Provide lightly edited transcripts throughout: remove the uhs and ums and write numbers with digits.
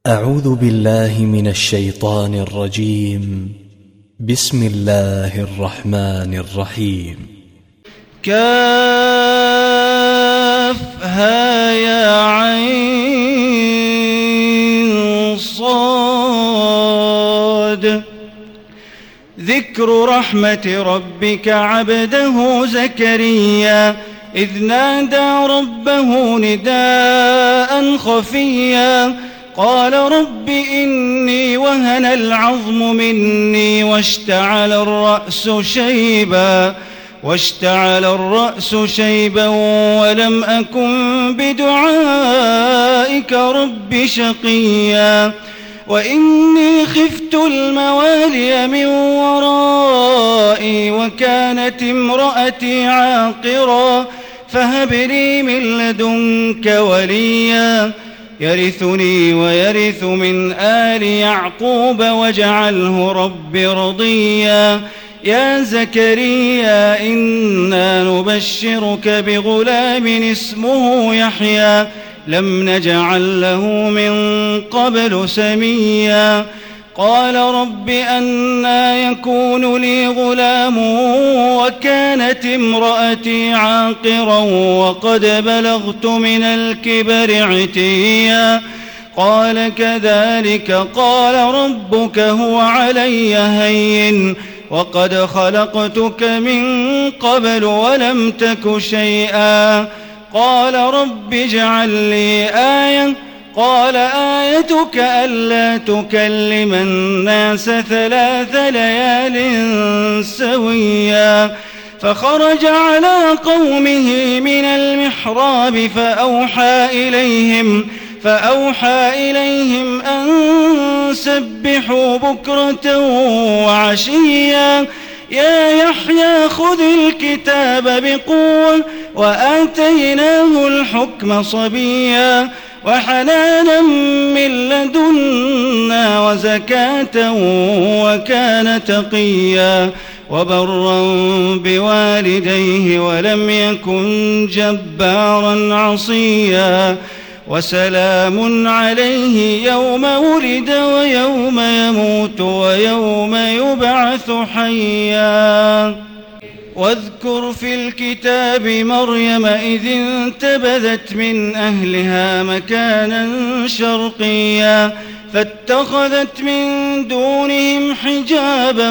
أعوذ بالله من الشيطان الرجيم. بسم الله الرحمن الرحيم. كافها يا عين صاد. ذكر رحمة ربك عبده زكريا إذ نادى ربه نداء خفيا قال رب إني وهن العظم مني واشتعل الرأس شيبا ولم أكن بدعائك رب شقيا وإني خفت الموالي من ورائي وكانت امرأتي عاقرا فهب لي من لدنك وليا يرثني ويرث من آل يعقوب واجعله رب رضيا يا زكريا إنا نبشرك بغلام اسمه يحيى لم نجعل له من قبل سميا قال رب أنى يكون لي غلام وكانت امرأتي عاقرا وقد بلغت من الكبر عتيا قال كذلك قال ربك هو علي هين وقد خلقتك من قبل ولم تك شيئا قال رب اجعل لي آية قال آيتك ألا تكلم الناس 3 ليال سويا فخرج على قومه من المحراب فأوحى إليهم أن سبحوا بكرة وعشيا يا يحيى خذ الكتاب بقوة وآتيناه الحكم صبيا وحنانا من لدنا وزكاة وكان تقيا وبرا بوالديه ولم يكن جبارا عصيا وسلام عليه يوم ولد ويوم يموت ويوم يبعث حيا واذكر في الكتاب مريم إذ انتبذت من أهلها مكانا شرقيا فاتخذت من دونهم حجابا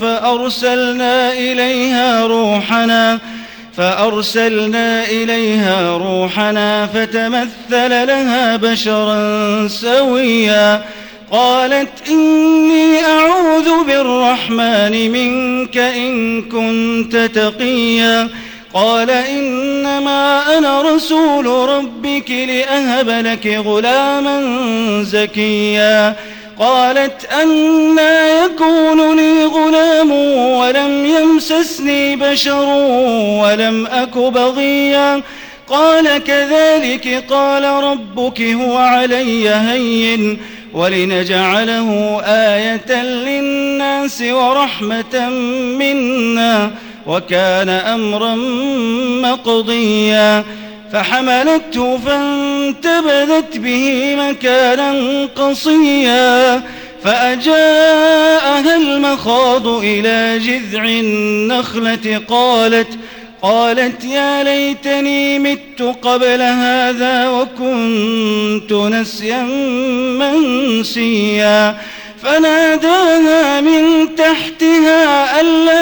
فأرسلنا إليها روحنا فتمثل لها بشرا سويا قالت إني أعوذ بالرحمن منك إن كنت تقيا قال إنما أنا رسول ربك لأهب لك غلاما زكيا قالت أنى يكون لي غلام ولم يمسسني بشر ولم أك بغيا قال كذلك قال ربك هو علي هين ولنجعله آية للناس ورحمة منا وكان أمرا مقضيا فحملته فانتبذت به مكانا قصيا فأجاءها المخاض إلى جذع النخلة قالت يا ليتني مت قبل هذا وكنت نسيا منسيا فناداها من تحتها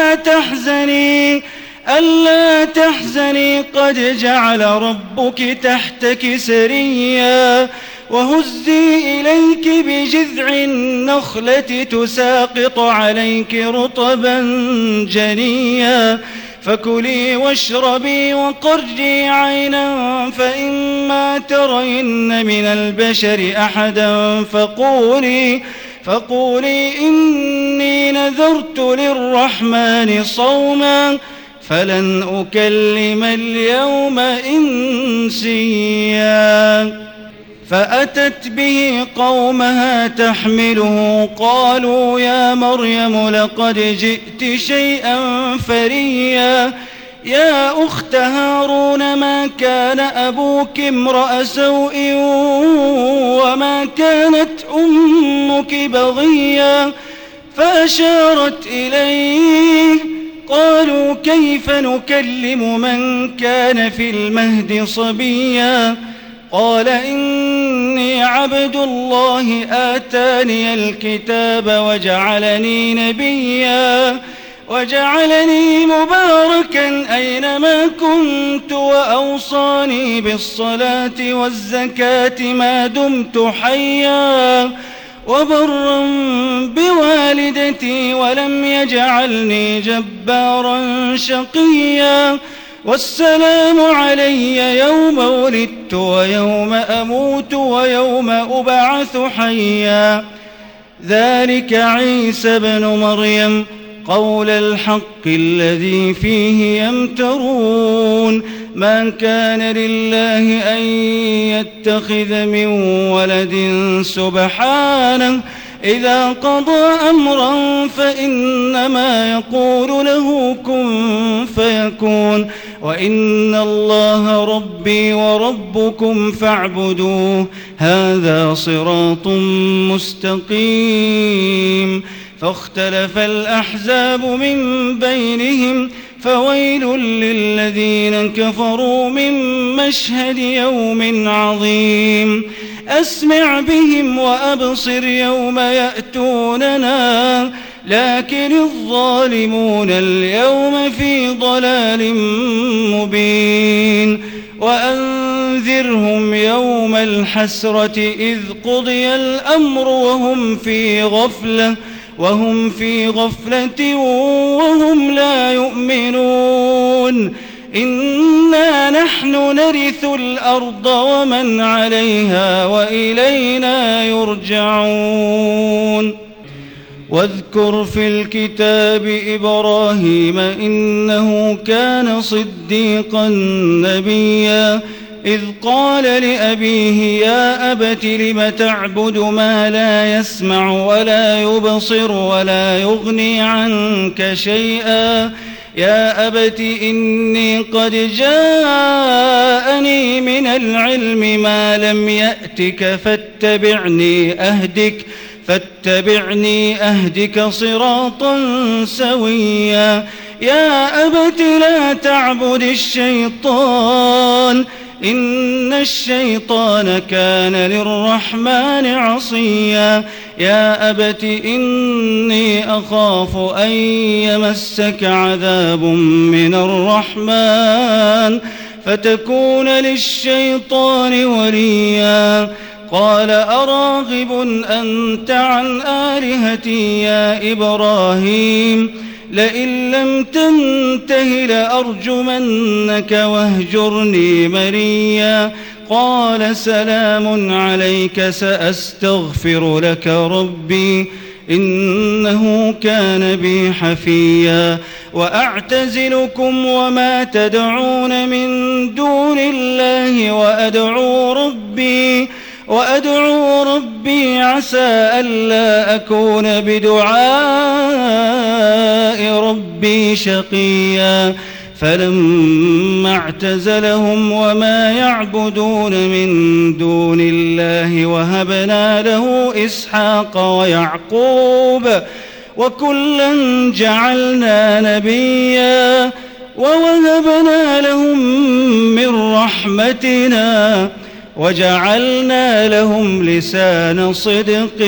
ألا تحزني قد جعل ربك تحتك سريا وهزي إليك بجذع النخلة تساقط عليك رطبا جنيا فكلي واشربي وقري عينا فإما ترين من البشر أحدا فقولي إني نذرت للرحمن صوما فلن أكلم اليوم إنسيا فأتت به قومها تحمله قالوا يا مريم لقد جئت شيئا فريا يا أخت هارون ما كان أبوك امرأ سوء وما كانت أمك بغيا فأشارت إليه. قالوا كيف نكلم من كان في المهد صبيا قال إني عبد الله آتاني الكتاب وجعلني نبيا وجعلني مباركا أينما كنت وأوصاني بالصلاة والزكاة ما دمت حيا وبرا بوالدتي ولم يجعلني جبارا شقيا والسلام علي يوم ولدت ويوم أموت ويوم أبعث حيا ذلك عيسى بن مريم قول الحق الذي فيه يمترون ما كان لله أن يتخذ من ولد سبحانه إذا قضى أمرا فإنما يقول له كن فيكون وإن الله ربي وربكم فاعبدوه هذا صراط مستقيم. فاختلف الأحزاب من بينهم فويل للذين كفروا من مشهد يوم عظيم. أسمع بهم وأبصر يوم يأتوننا لكن الظالمون اليوم في ضلال مبين. وأنذرهم يوم الحسرة إذ قضي الأمر وهم في غفلة وهم لا يؤمنون. إنا نحن نرث الأرض ومن عليها وإلينا يرجعون. واذكر في الكتاب إبراهيم إنه كان صديقا نبيا إذ قال لأبيه يا أبت لم تعبد ما لا يسمع ولا يبصر ولا يغني عنك شيئا يا أبت إني قد جاءني من العلم ما لم يأتك فاتبعني أهدك صراطا سويا يا أبت لا تعبد الشيطان إن الشيطان كان للرحمن عصيا يا أبت إني أخاف أن يمسك عذاب من الرحمن فتكون للشيطان وليا قال أراغب أنت عن آلهتي يا إبراهيم لئن لم تنته لأرجمنك واهجرني مليا قال سلام عليك سأستغفر لك ربي إنه كان بي حفيا وأعتزلكم وما تدعون من دون الله وأدعو ربي عسى ألا أكون بدعاء ربي شقيا فلما اعتزلهم وما يعبدون من دون الله وهبنا له إسحاق ويعقوب وكلا جعلنا نبيا ووهبنا لهم من رحمتنا وجعلنا لهم لسان صدق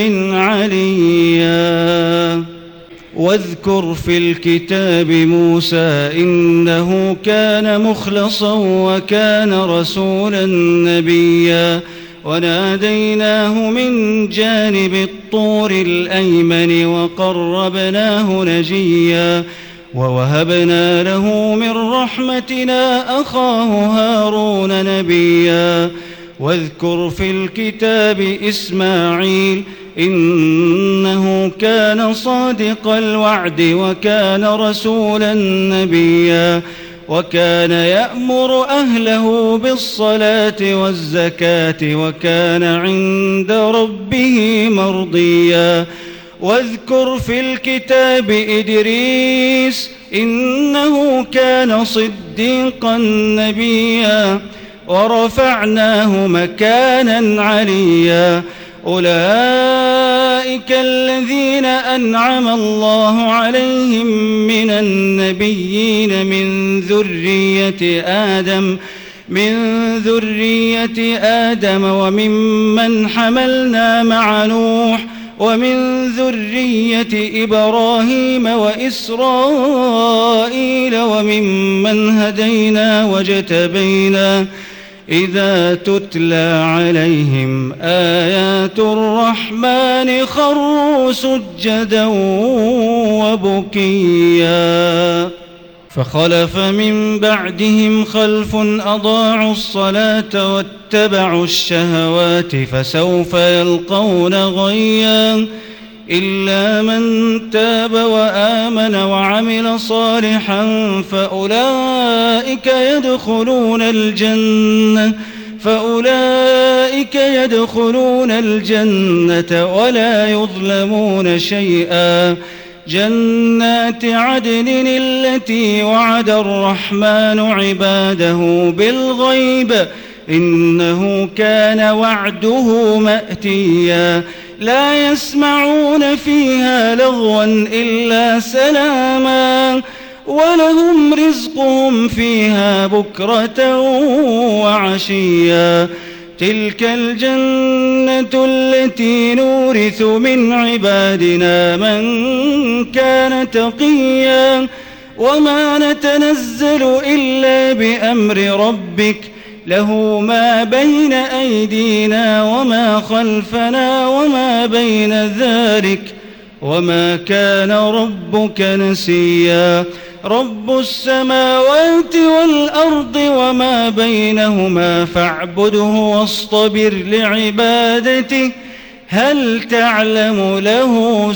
عليا واذكر في الكتاب موسى إنه كان مخلصا وكان رسولا نبيا وناديناه من جانب الطور الأيمن وقربناه نجيا ووهبنا له من رحمتنا أخاه هارون نبيا واذكر في الكتاب إسماعيل إنه كان صادق الوعد وكان رسولا نبيا وكان يأمر أهله بالصلاة والزكاة وكان عند ربه مرضيا واذكر في الكتاب إدريس إنه كان صديقا نبيا ورفعناه مكانا عليا أولئك الذين أنعم الله عليهم من النبيين من ذرية آدم وممن حملنا مع نوح ومن ذرية إبراهيم وإسرائيل وممن هدينا واجتبينا إذا تتلى عليهم آيات الرحمن خروا سجدا وبكيا فخلف من بعدهم خلف أضاعوا الصلاة واتبعوا الشهوات فسوف يلقون غيا إلا من تاب وآمن وعمل صالحا فأولئك يدخلون الجنة ولا يظلمون شيئا جنات عدن التي وعد الرحمن عباده بالغيب إنه كان وعده مأتيا لا يسمعون فيها لغوا إلا سلاما ولهم رزقهم فيها بكرة وعشيا تلك الجنة التي نورث من عبادنا من كان تقيا وما نتنزل إلا بأمر ربك له ما بين أيدينا وما خلفنا وما بين ذلك وما كان ربك نسيا رب السماوات والأرض وما بينهما فاعبده واصطبر لعبادته هل تعلم له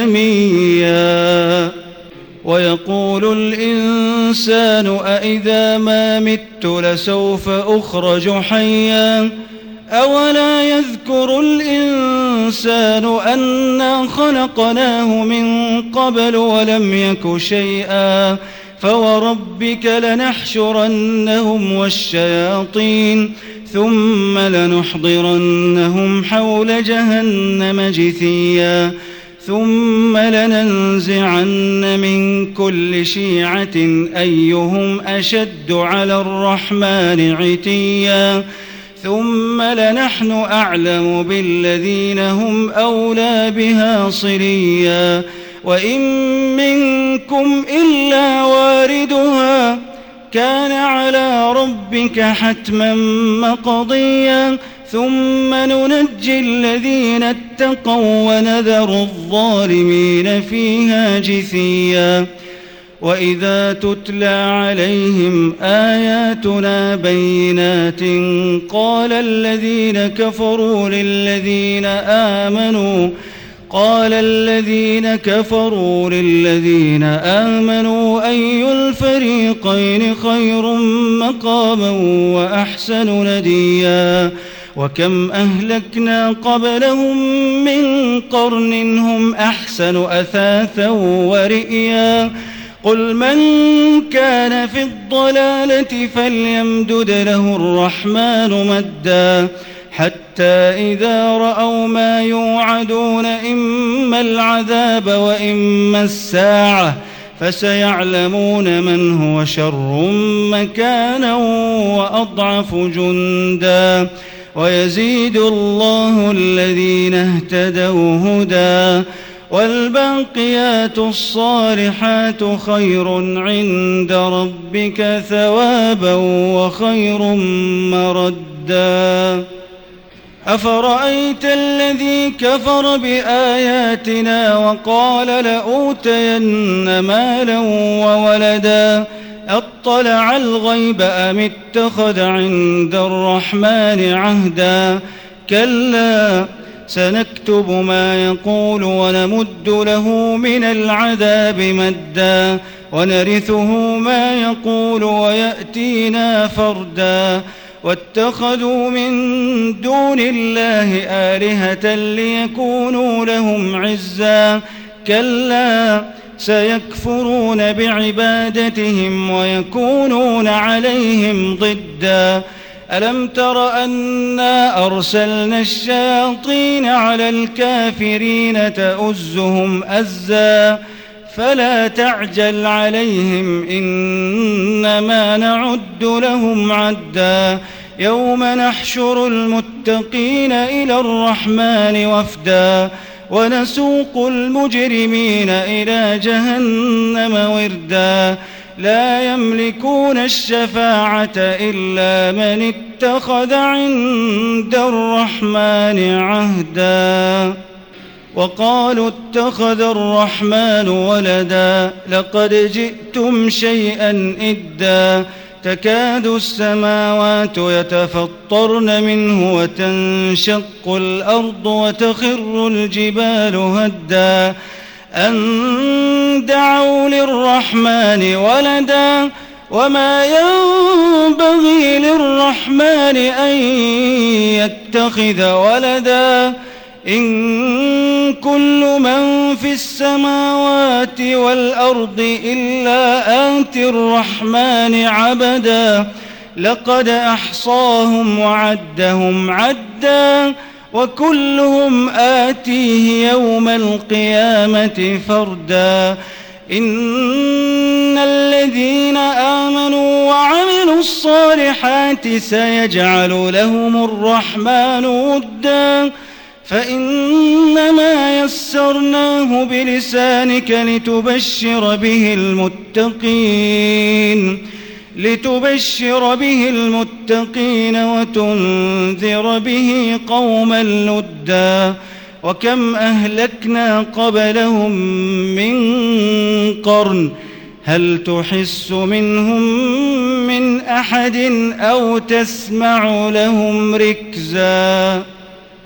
سميا ويقول الإنسان أإذا ما مت لسوف أخرج حيا أولا يذكر الإنسان أنا خلقناه من قبل ولم يك شيئا فوربك لنحشرنهم والشياطين ثم لنحضرنهم حول جهنم جثيا ثم لننزعن من كل شيعة أيهم أشد على الرحمن عتيا ثم لنحن أعلم بالذين هم أولى بها صليا وإن منكم إلا واردها كان على ربك حتما مقضيا ثم ننجي الذين اتقوا ونذر الظالمين فيها جثيا وإذا تتلى عليهم آياتنا بينات قال الذين كفروا للذين آمنوا أي الفريقين خير مقاما وأحسن نديا وكم أهلكنا قبلهم من قرن هم أحسن أثاثا ورئيا قل من كان في الضلالة فليمدد له الرحمن مدا حتى إذا رأوا ما يوعدون إما العذاب وإما الساعة فسيعلمون من هو شر مكانا وأضعف جندا ويزيد الله الذين اهتدوا هدى والباقيات الصالحات خير عند ربك ثوابا وخير مردا أفرأيت الذي كفر بآياتنا وقال لأوتين مالا وولدا أطلع الغيب أم اتخذ عند الرحمن عهدا كلا سنكتب ما يقول ونمد له من العذاب مدا ونرثه ما يقول ويأتينا فردا واتخذوا من دون الله آلهة ليكونوا لهم عزا كلا سيكفرون بعبادتهم ويكونون عليهم ضدا ألم تر أنا أرسلنا الشياطين على الكافرين تؤزهم أزا فلا تعجل عليهم إنما نعد لهم عدا يوم نحشر المتقين إلى الرحمن وفدا ونسوق المجرمين إلى جهنم وردا لا يملكون الشفاعة إلا من اتخذ عند الرحمن عهدا وقالوا اتخذ الرحمن ولدا لقد جئتم شيئا إدا تكاد السماوات يتفطرن منه وتنشق الأرض وتخر الجبال هدا أن دعوا للرحمن ولدا وما ينبغي للرحمن أن يتخذ ولدا إن كل من في السماوات والأرض إلا آتي الرحمن عبدا لقد أحصاهم وعدهم عدا وكلهم آتيه يوم القيامة فردا إن الذين آمنوا وعملوا الصالحات سيجعل لهم الرحمن ودا فإنما يسرناه بلسانك لتبشر به المتقين وتنذر به قوما لدا وكم أهلكنا قبلهم من قرن هل تحس منهم من أحد أو تسمع لهم ركزا